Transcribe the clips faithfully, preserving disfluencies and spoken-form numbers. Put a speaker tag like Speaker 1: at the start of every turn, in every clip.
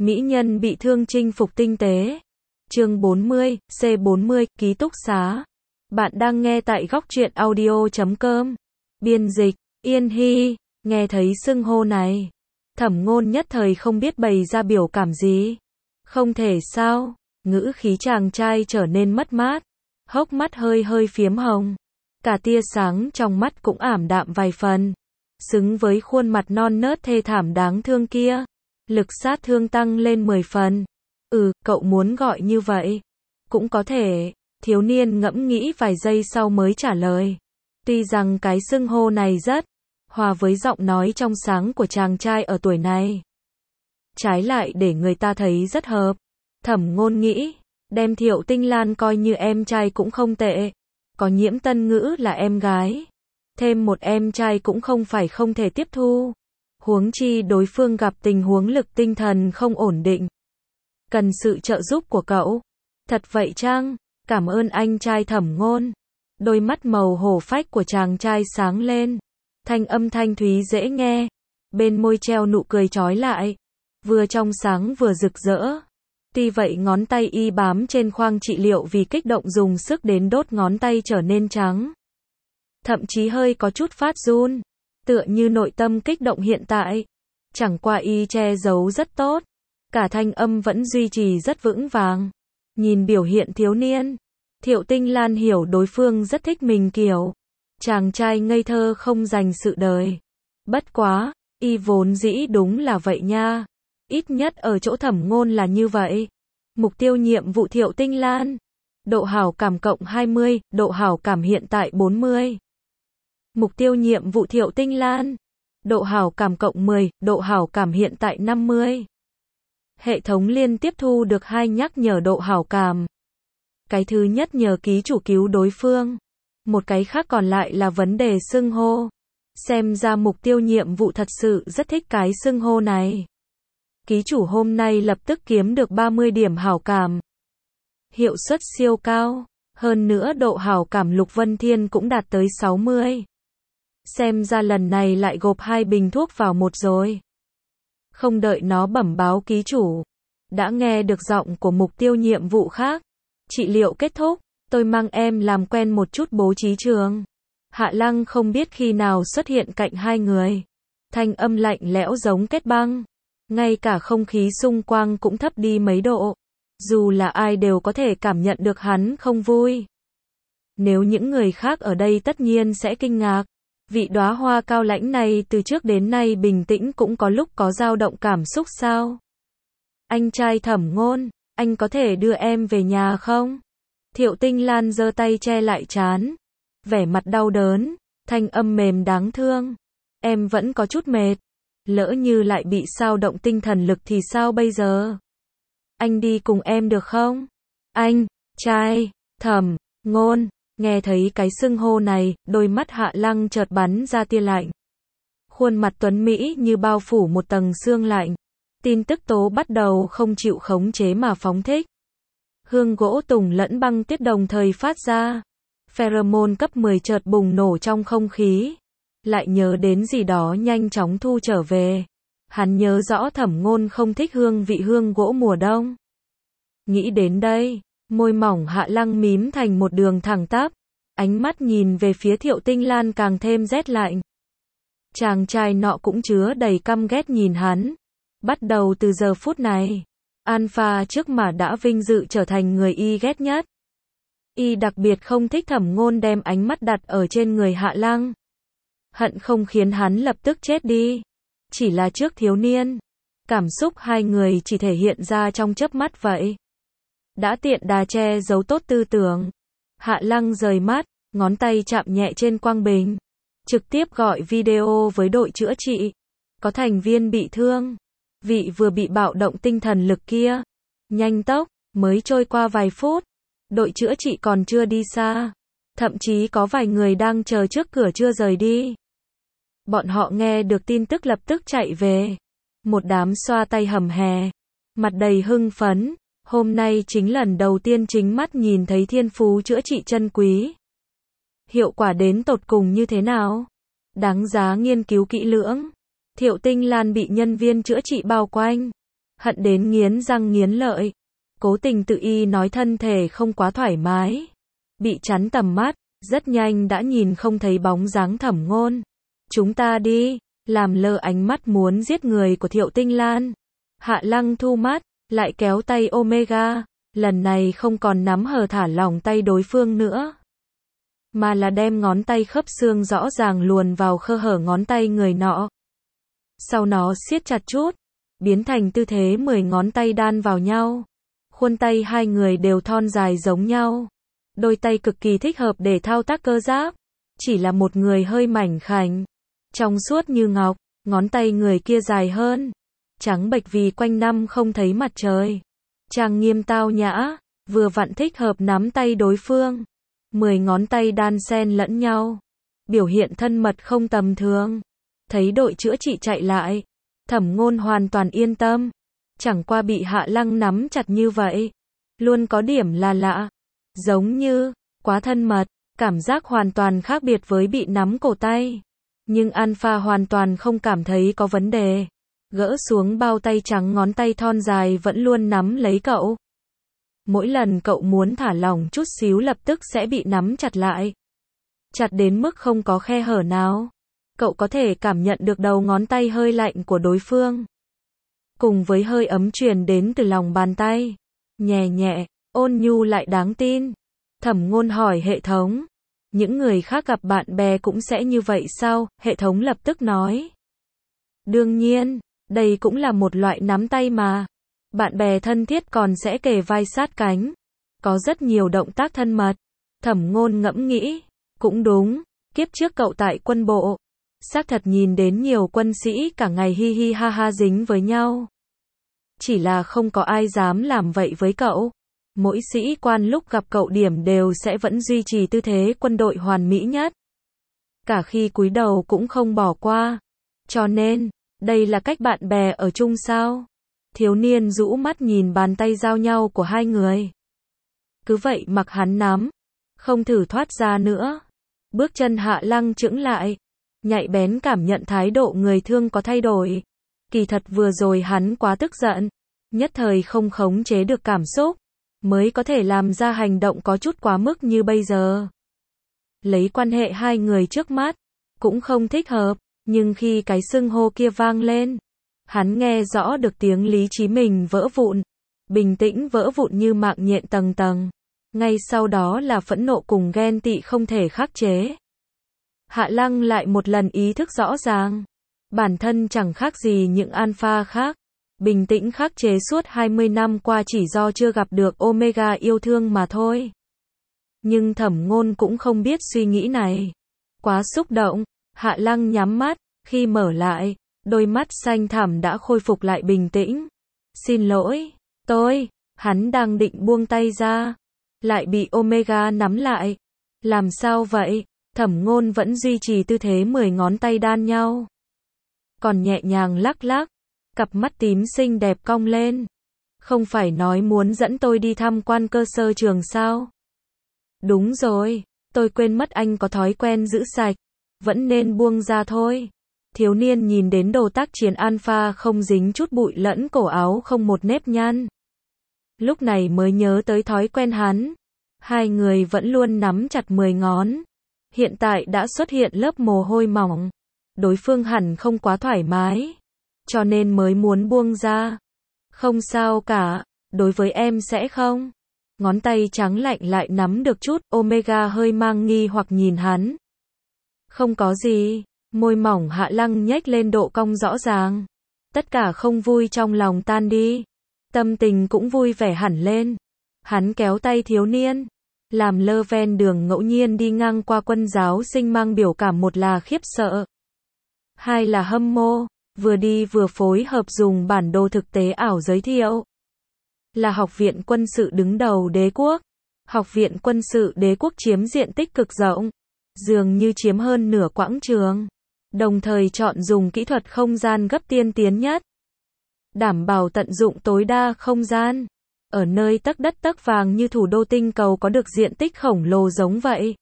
Speaker 1: Mỹ nhân bị thương chinh phục tinh tế. Chương bốn mươi, C bốn mươi, ký túc xá. Bạn đang nghe tại góc truyện audio chấm com. Biên dịch, Yên Hy. Nghe thấy xưng hô này, Thẩm Ngôn nhất thời không biết bày ra biểu cảm gì. Không thể sao? Ngữ khí chàng trai trở nên mất mát, hốc mắt hơi hơi phiếm hồng. Cả tia sáng trong mắt cũng ảm đạm vài phần. Xứng với khuôn mặt non nớt thê thảm đáng thương kia, lực sát thương tăng lên mười phần. Ừ, cậu muốn gọi như vậy. Cũng có thể. Thiếu niên ngẫm nghĩ vài giây sau mới trả lời. Tuy rằng cái xưng hô này rất hòa với giọng nói trong sáng của chàng trai ở tuổi này, trái lại để người ta thấy rất hợp. Thẩm Ngôn nghĩ, đem Thiệu Tinh Lan coi như em trai cũng không tệ. Có Nhiễm Tân Ngữ là em gái, thêm một em trai cũng không phải không thể tiếp thu. Huống chi đối phương gặp tình huống lực tinh thần không ổn định, cần sự trợ giúp của cậu. Thật vậy chăng? Cảm ơn anh trai Thẩm Ngôn. Đôi mắt màu hổ phách của chàng trai sáng lên, thanh âm thanh thúy dễ nghe, bên môi treo nụ cười trói lại, vừa trong sáng vừa rực rỡ. Tuy vậy ngón tay y bám trên khoang trị liệu vì kích động dùng sức đến đốt ngón tay trở nên trắng, thậm chí hơi có chút phát run, tựa như nội tâm kích động hiện tại. Chẳng qua y che giấu rất tốt, cả thanh âm vẫn duy trì rất vững vàng. Nhìn biểu hiện thiếu niên, Thiệu Tinh Lan hiểu đối phương rất thích mình kiểu chàng trai ngây thơ không dành sự đời. Bất quá, y vốn dĩ đúng là vậy nha. Ít nhất ở chỗ Thẩm Ngôn là như vậy. Mục tiêu nhiệm vụ Thiệu Tinh Lan. Độ hảo cảm cộng hai mươi, độ hảo cảm hiện tại bốn mươi. Mục tiêu nhiệm vụ Thiệu Tinh Lan. Độ hảo cảm cộng mười, độ hảo cảm hiện tại năm mươi. Hệ thống liên tiếp thu được hai nhắc nhở độ hảo cảm. Cái thứ nhất nhờ ký chủ cứu đối phương. Một cái khác còn lại là vấn đề xưng hô. Xem ra mục tiêu nhiệm vụ thật sự rất thích cái xưng hô này. Ký chủ hôm nay lập tức kiếm được ba mươi điểm hảo cảm. Hiệu suất siêu cao. Hơn nữa độ hảo cảm Lục Vân Thiên cũng đạt tới sáu mươi. Xem ra lần này lại gộp hai bình thuốc vào một rồi. Không đợi nó bẩm báo ký chủ, đã nghe được giọng của mục tiêu nhiệm vụ khác. Trị liệu kết thúc, tôi mang em làm quen một chút bố trí trường. Hạ Lăng không biết khi nào xuất hiện cạnh hai người. Thanh âm lạnh lẽo giống kết băng. Ngay cả không khí xung quanh cũng thấp đi mấy độ. Dù là ai đều có thể cảm nhận được hắn không vui. Nếu những người khác ở đây tất nhiên sẽ kinh ngạc. Vị đóa hoa cao lãnh này từ trước đến nay bình tĩnh cũng có lúc có dao động cảm xúc sao? Anh trai Thẩm Ngôn, anh có thể đưa em về nhà không? Thiệu Tinh Lan giơ tay che lại trán, vẻ mặt đau đớn, thanh âm mềm đáng thương. Em vẫn có chút mệt, lỡ như lại bị xao động tinh thần lực thì sao bây giờ? Anh đi cùng em được không? Anh trai Thẩm Ngôn. Nghe thấy cái xưng hô này, đôi mắt Hạ Lăng chợt bắn ra tia lạnh. Khuôn mặt tuấn Mỹ như bao phủ một tầng sương lạnh. Tin tức tố bắt đầu không chịu khống chế mà phóng thích. Hương gỗ tùng lẫn băng tuyết đồng thời phát ra. Pheromone cấp mười chợt bùng nổ trong không khí. Lại nhớ đến gì đó nhanh chóng thu trở về. Hắn nhớ rõ Thẩm Ngôn không thích hương vị hương gỗ mùa đông. Nghĩ đến đây, môi mỏng Hạ Lăng mím thành một đường thẳng tắp, ánh mắt nhìn về phía Thiệu Tinh Lan càng thêm rét lạnh. Chàng trai nọ cũng chứa đầy căm ghét nhìn hắn. Bắt đầu từ giờ phút này, Alpha trước mà đã vinh dự trở thành người y ghét nhất. Y đặc biệt không thích Thẩm Ngôn đem ánh mắt đặt ở trên người Hạ Lăng. Hận không khiến hắn lập tức chết đi. Chỉ là trước thiếu niên, cảm xúc hai người chỉ thể hiện ra trong chớp mắt vậy. Đã tiện đà che giấu tốt tư tưởng. Hạ Lăng rời mắt, ngón tay chạm nhẹ trên quang bình. Trực tiếp gọi video với đội chữa trị. Có thành viên bị thương. Vị vừa bị bạo động tinh thần lực kia. Nhanh tốc, mới trôi qua vài phút. Đội chữa trị còn chưa đi xa. Thậm chí có vài người đang chờ trước cửa chưa rời đi. Bọn họ nghe được tin tức lập tức chạy về. Một đám xoa tay hầm hè. Mặt đầy hưng phấn. Hôm nay chính lần đầu tiên chính mắt nhìn thấy thiên phú chữa trị chân quý. Hiệu quả đến tột cùng như thế nào? Đáng giá nghiên cứu kỹ lưỡng. Thiệu Tinh Lan bị nhân viên chữa trị bao quanh. hận đến nghiến răng nghiến lợi. Cố tình tự y nói thân thể không quá thoải mái. Bị chắn tầm mắt, rất nhanh đã nhìn không thấy bóng dáng Thẩm Ngôn. Chúng ta đi, làm lơ ánh mắt muốn giết người của Thiệu Tinh Lan. Hạ Lăng thu mắt, lại kéo tay Omega, lần này không còn nắm hờ thả lỏng tay đối phương nữa, mà là đem ngón tay khớp xương rõ ràng luồn vào khe hở ngón tay người nọ. Sau nó siết chặt chút, biến thành tư thế mười ngón tay đan vào nhau. Khuôn tay hai người đều thon dài giống nhau. Đôi tay cực kỳ thích hợp để thao tác cơ giáp. Chỉ là một người hơi mảnh khảnh, trong suốt như ngọc, ngón tay người kia dài hơn, trắng bệch vì quanh năm không thấy mặt trời. Trang nghiêm tao nhã, vừa vặn thích hợp nắm tay đối phương. Mười ngón tay đan xen lẫn nhau, biểu hiện thân mật không tầm thường. Thấy đội chữa trị chạy lại, Thẩm Ngôn hoàn toàn yên tâm. Chẳng qua bị Hạ Lăng nắm chặt như vậy, luôn có điểm là lạ. Giống như, quá thân mật, cảm giác hoàn toàn khác biệt với bị nắm cổ tay. Nhưng Alpha hoàn toàn không cảm thấy có vấn đề. Gỡ xuống bao tay trắng, ngón tay thon dài vẫn luôn nắm lấy cậu. Mỗi lần cậu muốn thả lỏng chút xíu lập tức sẽ bị nắm chặt lại. Chặt đến mức không có khe hở nào. Cậu có thể cảm nhận được đầu ngón tay hơi lạnh của đối phương, cùng với hơi ấm truyền đến từ lòng bàn tay. Nhẹ nhẹ, ôn nhu lại đáng tin. Thẩm Ngôn hỏi hệ thống. Những người khác gặp bạn bè cũng sẽ như vậy sao? Hệ thống lập tức nói. Đương nhiên, đây cũng là một loại nắm tay mà. Bạn bè thân thiết còn sẽ kề vai sát cánh. Có rất nhiều động tác thân mật. Thẩm Ngôn ngẫm nghĩ. Cũng đúng, kiếp trước cậu tại quân bộ. Xác thật nhìn đến nhiều quân sĩ cả ngày hi hi ha ha dính với nhau. Chỉ là không có ai dám làm vậy với cậu. Mỗi sĩ quan lúc gặp cậu điểm đều sẽ vẫn duy trì tư thế quân đội hoàn mỹ nhất. Cả khi cúi đầu cũng không bỏ qua. Cho nên, đây là cách bạn bè ở chung sao? Thiếu niên rũ mắt nhìn bàn tay giao nhau của hai người. Cứ vậy mặc hắn nắm, không thử thoát ra nữa. Bước chân Hạ Lăng chững lại, nhạy bén cảm nhận thái độ người thương có thay đổi. Kỳ thật vừa rồi hắn quá tức giận, nhất thời không khống chế được cảm xúc, mới có thể làm ra hành động có chút quá mức như bây giờ. Lấy quan hệ hai người trước mắt, cũng không thích hợp, nhưng khi cái xưng hô kia vang lên, hắn nghe rõ được tiếng lý trí mình vỡ vụn, bình tĩnh vỡ vụn như mạng nhện tầng tầng. Ngay sau đó là phẫn nộ cùng ghen tị không thể khắc chế. Hạ Lăng lại một lần ý thức rõ ràng, bản thân chẳng khác gì những alpha khác, bình tĩnh khắc chế suốt hai mươi năm qua chỉ do chưa gặp được Omega yêu thương mà thôi. Nhưng Thẩm Ngôn cũng không biết suy nghĩ này. Quá xúc động, Hạ Lăng nhắm mắt, khi mở lại, đôi mắt xanh thẳm đã khôi phục lại bình tĩnh. Xin lỗi, tôi, hắn đang định buông tay ra, lại bị Omega nắm lại. Làm sao vậy? Thẩm Ngôn vẫn duy trì tư thế mười ngón tay đan nhau, còn nhẹ nhàng lắc lắc, cặp mắt tím xinh đẹp cong lên. Không phải nói muốn dẫn tôi đi tham quan cơ sở trường sao? Đúng rồi, tôi quên mất anh có thói quen giữ sạch, vẫn nên buông ra thôi. Thiếu niên nhìn đến đồ tác chiến alpha không dính chút bụi lẫn cổ áo không một nếp nhăn. Lúc này mới nhớ tới thói quen hắn. Hai người vẫn luôn nắm chặt mười ngón. Hiện tại đã xuất hiện lớp mồ hôi mỏng. Đối phương hẳn không quá thoải mái, cho nên mới muốn buông ra. Không sao cả, đối với em sẽ không. Ngón tay trắng lạnh lại nắm được chút. Omega hơi mang nghi hoặc nhìn hắn. Không có gì. Môi mỏng Hạ Lăng nhếch lên độ cong rõ ràng. Tất cả không vui trong lòng tan đi. Tâm tình cũng vui vẻ hẳn lên. Hắn kéo tay thiếu niên, làm lơ ven đường ngẫu nhiên đi ngang qua quân giáo sinh mang biểu cảm, một là khiếp sợ, hai là hâm mộ, vừa đi vừa phối hợp dùng bản đồ thực tế ảo giới thiệu. Là học viện quân sự đứng đầu đế quốc. Học viện quân sự đế quốc chiếm diện tích cực rộng, dường như chiếm hơn nửa quảng trường. Đồng thời chọn dùng kỹ thuật không gian gấp tiên tiến nhất, đảm bảo tận dụng tối đa không gian. Ở nơi tấc đất tấc vàng như thủ đô tinh cầu có được diện tích khổng lồ giống vậy,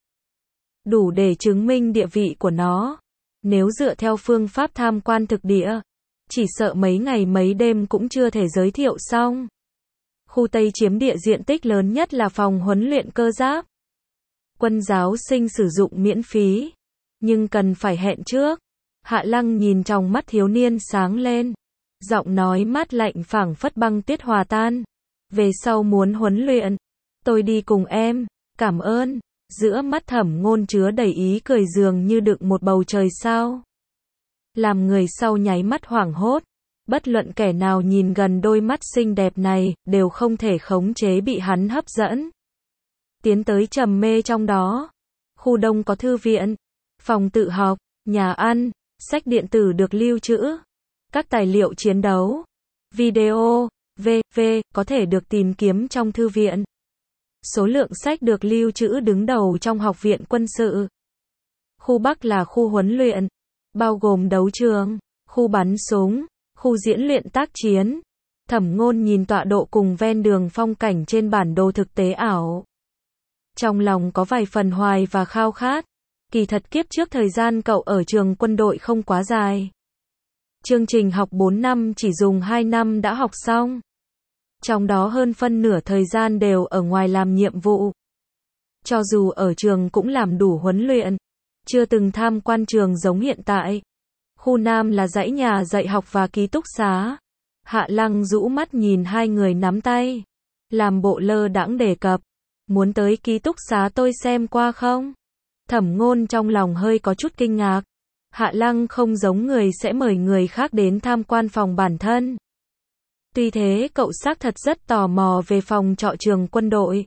Speaker 1: đủ để chứng minh địa vị của nó. Nếu dựa theo phương pháp tham quan thực địa, chỉ sợ mấy ngày mấy đêm cũng chưa thể giới thiệu xong. Khu Tây chiếm địa diện tích lớn nhất là phòng huấn luyện cơ giáp. Quân giáo sinh sử dụng miễn phí, nhưng cần phải hẹn trước. Hạ Lăng nhìn trong mắt thiếu niên sáng lên, giọng nói mát lạnh phảng phất băng tuyết hòa tan. Về sau muốn huấn luyện, tôi đi cùng em, cảm ơn. Giữa mắt Thẩm Ngôn chứa đầy ý cười dường như đựng một bầu trời sao. Làm người sau nháy mắt hoảng hốt, bất luận kẻ nào nhìn gần đôi mắt xinh đẹp này, đều không thể khống chế bị hắn hấp dẫn. Tiến tới trầm mê trong đó. Khu đông có thư viện, phòng tự học, nhà ăn, sách điện tử được lưu trữ, các tài liệu chiến đấu, video, vân vân có thể được tìm kiếm trong thư viện. Số lượng sách được lưu trữ đứng đầu trong học viện quân sự. Khu Bắc là khu huấn luyện, bao gồm đấu trường, khu bắn súng, khu diễn luyện tác chiến. Thẩm Ngôn nhìn tọa độ cùng ven đường phong cảnh trên bản đồ thực tế ảo. Trong lòng có vài phần hoài và khao khát. Kỳ thật kiếp trước thời gian cậu ở trường quân đội không quá dài. Chương trình học bốn năm chỉ dùng hai năm đã học xong. Trong đó hơn phân nửa thời gian đều ở ngoài làm nhiệm vụ. Cho dù ở trường cũng làm đủ huấn luyện, chưa từng tham quan trường giống hiện tại. Khu Nam là dãy nhà dạy học và ký túc xá. Hạ Lăng rũ mắt nhìn hai người nắm tay, làm bộ lơ đãng đề cập, muốn tới ký túc xá tôi xem qua không? Thẩm Ngôn trong lòng hơi có chút kinh ngạc. Hạ Lăng không giống người sẽ mời người khác đến tham quan phòng bản thân. Tuy thế cậu xác thật rất tò mò về phòng trọ trường quân đội.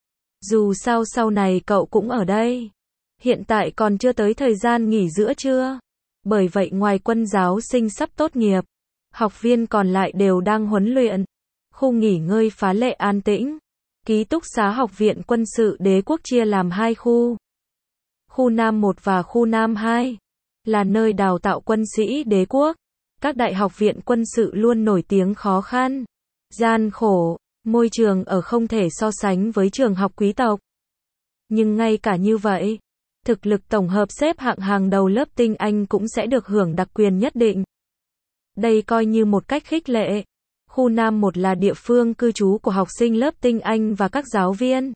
Speaker 1: Dù sao sau này cậu cũng ở đây. Hiện tại còn chưa tới thời gian nghỉ giữa trưa. Bởi vậy ngoài quân giáo sinh sắp tốt nghiệp, học viên còn lại đều đang huấn luyện. Khu nghỉ ngơi phá lệ an tĩnh. Ký túc xá học viện quân sự đế quốc chia làm hai khu. Khu Nam một và khu Nam hai là nơi đào tạo quân sĩ đế quốc. Các đại học viện quân sự luôn nổi tiếng khó khăn, gian khổ, môi trường ở không thể so sánh với trường học quý tộc. Nhưng ngay cả như vậy, thực lực tổng hợp xếp hạng hàng đầu lớp tinh anh cũng sẽ được hưởng đặc quyền nhất định. Đây coi như một cách khích lệ. Khu Nam một là địa phương cư trú của học sinh lớp tinh anh và các giáo viên.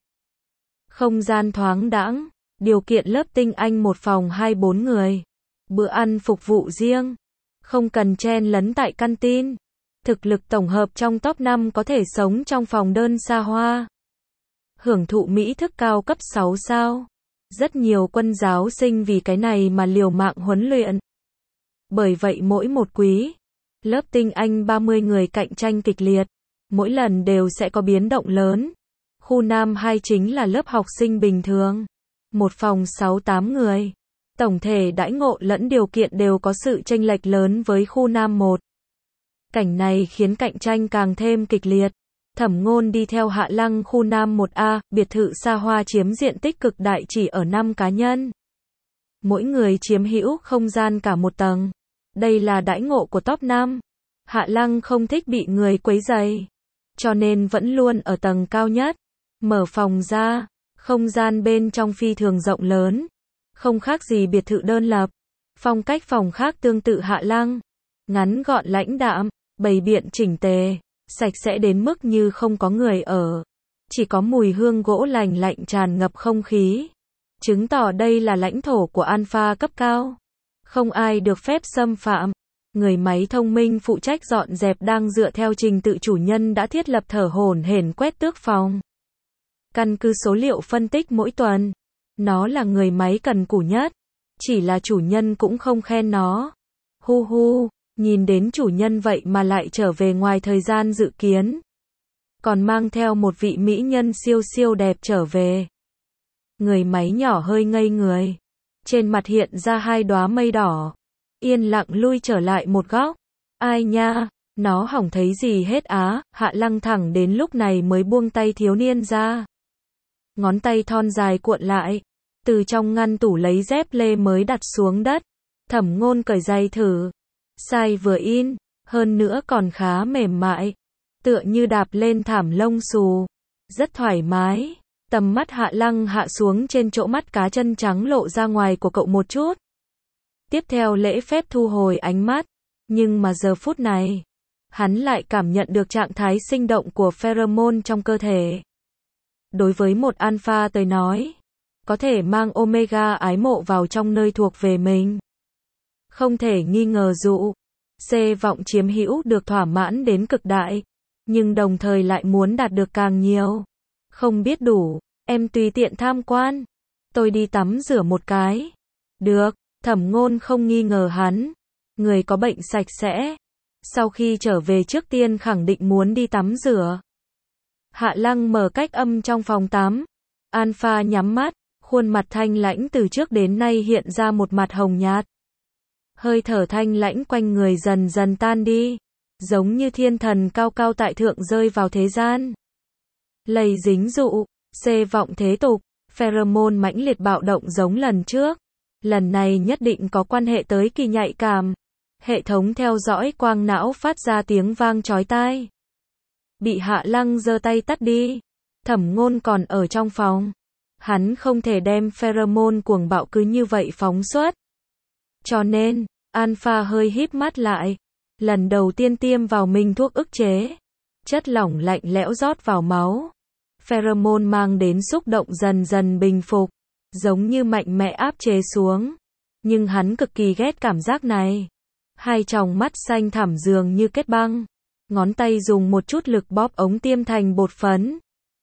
Speaker 1: Không gian thoáng đãng, điều kiện lớp tinh anh một phòng hai bốn người. Bữa ăn phục vụ riêng, không cần chen lấn tại canteen. Thực lực tổng hợp trong top năm có thể sống trong phòng đơn xa hoa. Hưởng thụ mỹ thức cao cấp sáu sao. Rất nhiều quân giáo sinh vì cái này mà liều mạng huấn luyện. Bởi vậy mỗi một quý, lớp tinh anh ba mươi người cạnh tranh kịch liệt. Mỗi lần đều sẽ có biến động lớn. Khu Nam hai chính là lớp học sinh bình thường. Một phòng sáu tám người. Tổng thể đãi ngộ lẫn điều kiện đều có sự chênh lệch lớn với khu Nam một. Cảnh này khiến cạnh tranh càng thêm kịch liệt. Thẩm Ngôn đi theo Hạ Lăng khu Nam một A, biệt thự xa hoa chiếm diện tích cực đại chỉ ở năm cá nhân. Mỗi người chiếm hữu không gian cả một tầng. Đây là đãi ngộ của top năm. Hạ Lăng không thích bị người quấy rầy, cho nên vẫn luôn ở tầng cao nhất. Mở phòng ra, không gian bên trong phi thường rộng lớn. Không khác gì biệt thự đơn lập. Phong cách phòng khác tương tự Hạ Lăng. Ngắn gọn lãnh đạm, bày biện chỉnh tề, sạch sẽ đến mức như không có người ở. Chỉ có mùi hương gỗ lành lạnh tràn ngập không khí. Chứng tỏ đây là lãnh thổ của alpha cấp cao. Không ai được phép xâm phạm. Người máy thông minh phụ trách dọn dẹp đang dựa theo trình tự chủ nhân đã thiết lập thở hổn hển quét tước phòng. Căn cứ số liệu phân tích mỗi tuần, nó là người máy cần cù nhất. Chỉ là chủ nhân cũng không khen nó. Hu hu, nhìn đến chủ nhân vậy mà lại trở về ngoài thời gian dự kiến. Còn mang theo một vị mỹ nhân siêu siêu đẹp trở về. Người máy nhỏ hơi ngây người. Trên mặt hiện ra hai đóa mây đỏ. Yên lặng lui trở lại một góc. Ai nha, nó hỏng thấy gì hết á. Hạ Lăng thẳng đến lúc này mới buông tay thiếu niên ra. Ngón tay thon dài cuộn lại. Từ trong ngăn tủ lấy dép lê mới đặt xuống đất. Thẩm Ngôn cởi giày thử. Size vừa in, hơn nữa còn khá mềm mại. Tựa như đạp lên thảm lông xù. Rất thoải mái. Tầm mắt Hạ Lăng hạ xuống trên chỗ mắt cá chân trắng lộ ra ngoài của cậu một chút. Tiếp theo lễ phép thu hồi ánh mắt. Nhưng mà giờ phút này, hắn lại cảm nhận được trạng thái sinh động của pheromone trong cơ thể. Đối với một alpha tới nói, có thể mang omega ái mộ vào trong nơi thuộc về mình. Không thể nghi ngờ dụ, C vọng chiếm hữu được thỏa mãn đến cực đại, nhưng đồng thời lại muốn đạt được càng nhiều. Không biết đủ, em tùy tiện tham quan. Tôi đi tắm rửa một cái. Được, Thẩm Ngôn không nghi ngờ hắn. Người có bệnh sạch sẽ. Sau khi trở về trước tiên khẳng định muốn đi tắm rửa. Hạ Lăng mở cách âm trong phòng tắm. Alpha nhắm mắt, khuôn mặt thanh lãnh từ trước đến nay hiện ra một mặt hồng nhạt. Hơi thở thanh lãnh quanh người dần dần tan đi, giống như thiên thần cao cao tại thượng rơi vào thế gian. Lây dính dụ, C vọng thế tục, pheromone mãnh liệt bạo động giống lần trước. Lần này nhất định có quan hệ tới kỳ nhạy cảm. Hệ thống theo dõi quang não phát ra tiếng vang chói tai. Bị Hạ Lăng giơ tay tắt đi. Thẩm Ngôn còn ở trong phòng. Hắn không thể đem pheromone cuồng bạo cứ như vậy phóng xuất. Cho nên, Alpha hơi híp mắt lại. Lần đầu tiên tiêm vào mình thuốc ức chế. Chất lỏng lạnh lẽo rót vào máu. Pheromone mang đến xúc động dần dần bình phục. Giống như mạnh mẽ áp chế xuống. Nhưng hắn cực kỳ ghét cảm giác này. Hai tròng mắt xanh thẳm dường như kết băng. Ngón tay dùng một chút lực bóp ống tiêm thành bột phấn.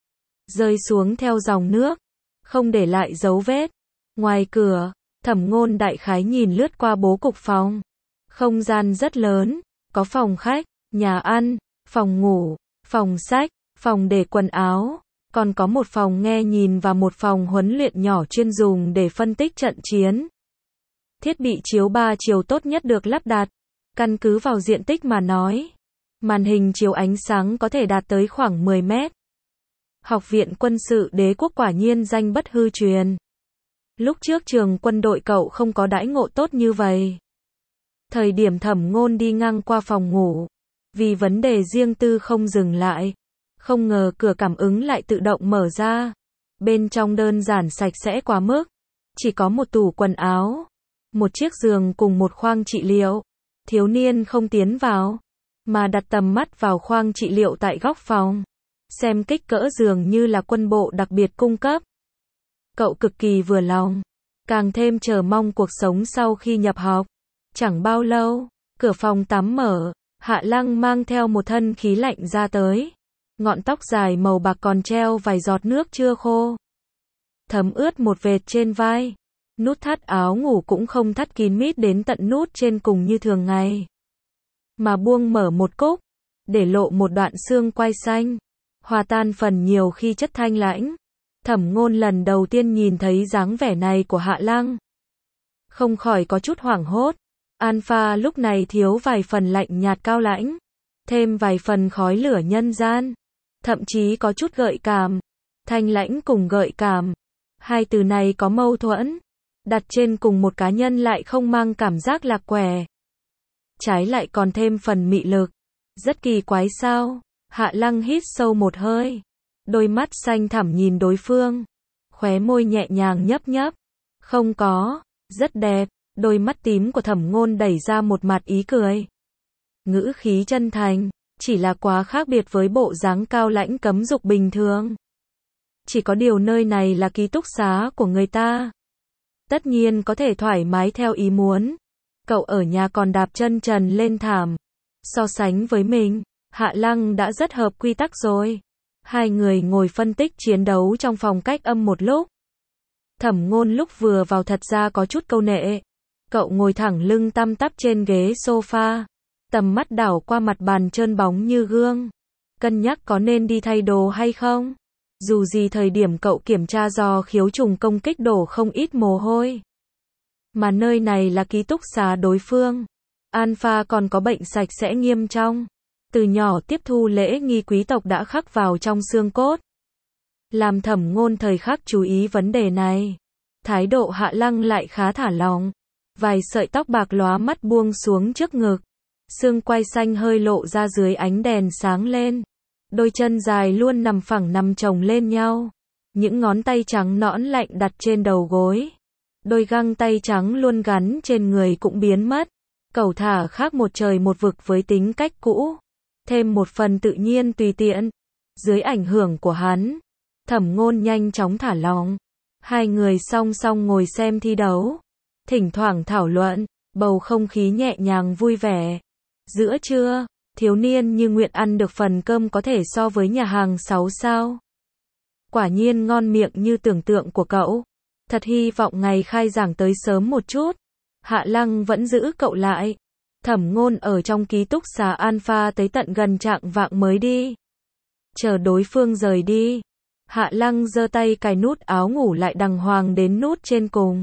Speaker 1: Rơi xuống theo dòng nước. Không để lại dấu vết. Ngoài cửa, Thẩm Ngôn đại khái nhìn lướt qua bố cục phòng. Không gian rất lớn. Có phòng khách, nhà ăn, phòng ngủ, phòng sách, phòng để quần áo. Còn có một phòng nghe nhìn và một phòng huấn luyện nhỏ chuyên dùng để phân tích trận chiến. Thiết bị chiếu ba chiều tốt nhất được lắp đặt. Căn cứ vào diện tích mà nói. Màn hình chiếu ánh sáng có thể đạt tới khoảng mười mét. Học viện quân sự đế quốc quả nhiên danh bất hư truyền. Lúc trước trường quân đội cậu không có đãi ngộ tốt như vậy. Thời điểm Thẩm Ngôn đi ngang qua phòng ngủ. Vì vấn đề riêng tư không dừng lại. Không ngờ cửa cảm ứng lại tự động mở ra. Bên trong đơn giản sạch sẽ quá mức. Chỉ có một tủ quần áo. Một chiếc giường cùng một khoang trị liệu. Thiếu niên không tiến vào. Mà đặt tầm mắt vào khoang trị liệu tại góc phòng. Xem kích cỡ giường như là quân bộ đặc biệt cung cấp. Cậu cực kỳ vừa lòng. Càng thêm chờ mong cuộc sống sau khi nhập học. Chẳng bao lâu, cửa phòng tắm mở. Hạ Lăng mang theo một thân khí lạnh ra tới. Ngọn tóc dài màu bạc còn treo vài giọt nước chưa khô. Thấm ướt một vệt trên vai. Nút thắt áo ngủ cũng không thắt kín mít đến tận nút trên cùng như thường ngày. Mà buông mở một cúc. Để lộ một đoạn xương quai xanh. Hòa tan phần nhiều khi chất thanh lãnh. Thẩm Ngôn lần đầu tiên nhìn thấy dáng vẻ này của Hạ Lăng. Không khỏi có chút hoảng hốt. Alpha lúc này thiếu vài phần lạnh nhạt cao lãnh. Thêm vài phần khói lửa nhân gian. Thậm chí có chút gợi cảm. Thanh lãnh cùng gợi cảm. Hai từ này có mâu thuẫn. Đặt trên cùng một cá nhân lại không mang cảm giác lạc quẻ. Trái lại còn thêm phần mị lực. Rất kỳ quái sao? Hạ Lăng hít sâu một hơi. Đôi mắt xanh thẳm nhìn đối phương. Khóe môi nhẹ nhàng nhấp nhấp. Không có. Rất đẹp. Đôi mắt tím của Thẩm Ngôn đẩy ra một mặt ý cười. Ngữ khí chân thành. Chỉ là quá khác biệt với bộ dáng cao lãnh cấm dục bình thường. Chỉ có điều nơi này là ký túc xá của người ta. Tất nhiên có thể thoải mái theo ý muốn. Cậu ở nhà còn đạp chân trần lên thảm. So sánh với mình, Hạ Lăng đã rất hợp quy tắc rồi. Hai người ngồi phân tích chiến đấu trong phòng cách âm một lúc. Thẩm Ngôn lúc vừa vào thật ra có chút câu nệ. Cậu ngồi thẳng lưng tăm tắp trên ghế sofa. Tầm mắt đảo qua mặt bàn trơn bóng như gương. Cân nhắc có nên đi thay đồ hay không? Dù gì thời điểm cậu kiểm tra do khiếu trùng công kích đổ không ít mồ hôi. Mà nơi này là ký túc xá đối phương. Alpha còn có bệnh sạch sẽ nghiêm trọng. Từ nhỏ tiếp thu lễ nghi quý tộc đã khắc vào trong xương cốt. Làm Thẩm Ngôn thời khắc chú ý vấn đề này. Thái độ Hạ Lăng lại khá thả lỏng. Vài sợi tóc bạc lóa mắt buông xuống trước ngực. Xương quai xanh hơi lộ ra dưới ánh đèn sáng lên. Đôi chân dài luôn nằm phẳng nằm chồng lên nhau. Những ngón tay trắng nõn lạnh đặt trên đầu gối. Đôi găng tay trắng luôn gắn trên người cũng biến mất. Cẩu thả khác một trời một vực với tính cách cũ, thêm một phần tự nhiên tùy tiện. Dưới ảnh hưởng của hắn, Thẩm Ngôn nhanh chóng thả lỏng. Hai người song song ngồi xem thi đấu, thỉnh thoảng thảo luận, bầu không khí nhẹ nhàng vui vẻ. Giữa trưa, thiếu niên như nguyện ăn được phần cơm có thể so với nhà hàng sáu sao. Quả nhiên ngon miệng như tưởng tượng của cậu. Thật hy vọng ngày khai giảng tới sớm một chút. Hạ Lăng vẫn giữ cậu lại. Thẩm Ngôn ở trong ký túc xá Alpha tới tận gần trạng vạng mới đi. Chờ đối phương rời đi, Hạ Lăng giơ tay cài nút áo ngủ lại đàng hoàng đến nút trên cùng.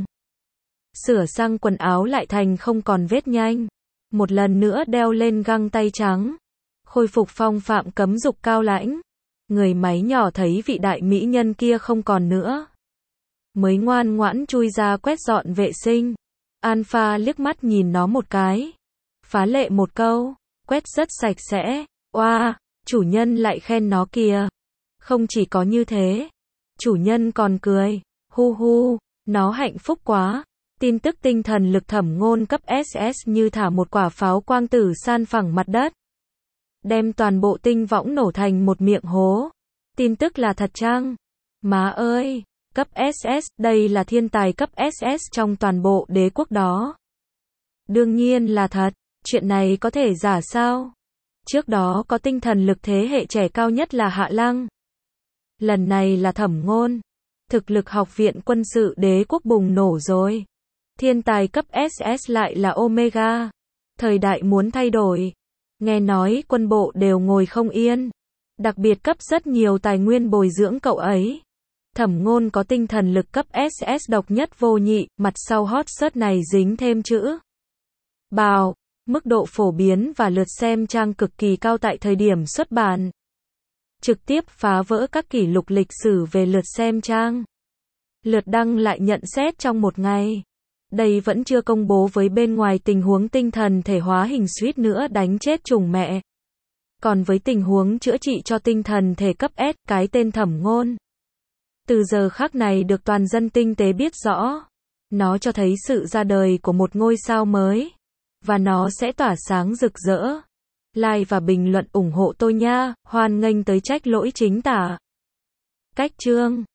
Speaker 1: Sửa sang quần áo lại thành không còn vết nhanh. Một lần nữa đeo lên găng tay trắng. Khôi phục phong phạm cấm dục cao lãnh. Người máy nhỏ thấy vị đại mỹ nhân kia không còn nữa, mới ngoan ngoãn chui ra quét dọn vệ sinh. Alpha liếc mắt nhìn nó một cái, phá lệ một câu, quét rất sạch sẽ. Oa, wow, chủ nhân lại khen nó kìa. Không chỉ có như thế, chủ nhân còn cười, hu hu, nó hạnh phúc quá. Tin tức tinh thần lực Thẩm Ngôn cấp ét ét như thả một quả pháo quang tử san phẳng mặt đất, đem toàn bộ tinh võng nổ thành một miệng hố. Tin tức là thật chăng? Má ơi, cấp ét ét, đây là thiên tài cấp ét ét trong toàn bộ đế quốc đó. Đương nhiên là thật, chuyện này có thể giả sao? Trước đó có tinh thần lực thế hệ trẻ cao nhất là Hạ Lăng. Lần này là Thẩm Ngôn. Thực lực học viện quân sự đế quốc bùng nổ rồi. Thiên tài cấp ét ét lại là Omega. Thời đại muốn thay đổi. Nghe nói quân bộ đều ngồi không yên. Đặc biệt cấp rất nhiều tài nguyên bồi dưỡng cậu ấy. Thẩm Ngôn có tinh thần lực cấp ét ét độc nhất vô nhị, mặt sau hot search này dính thêm chữ bào, mức độ phổ biến và lượt xem trang cực kỳ cao tại thời điểm xuất bản. Trực tiếp phá vỡ các kỷ lục lịch sử về lượt xem trang. Lượt đăng lại nhận xét trong một ngày. Đây vẫn chưa công bố với bên ngoài tình huống tinh thần thể hóa hình suýt nữa đánh chết trùng mẹ. Còn với tình huống chữa trị cho tinh thần thể cấp S, cái tên Thẩm Ngôn. Từ giờ khắc này được toàn dân tinh tế biết rõ. Nó cho thấy sự ra đời của một ngôi sao mới. Và nó sẽ tỏa sáng rực rỡ. Like và bình luận ủng hộ tôi nha, hoan nghênh tới trách lỗi chính tả. Cách chương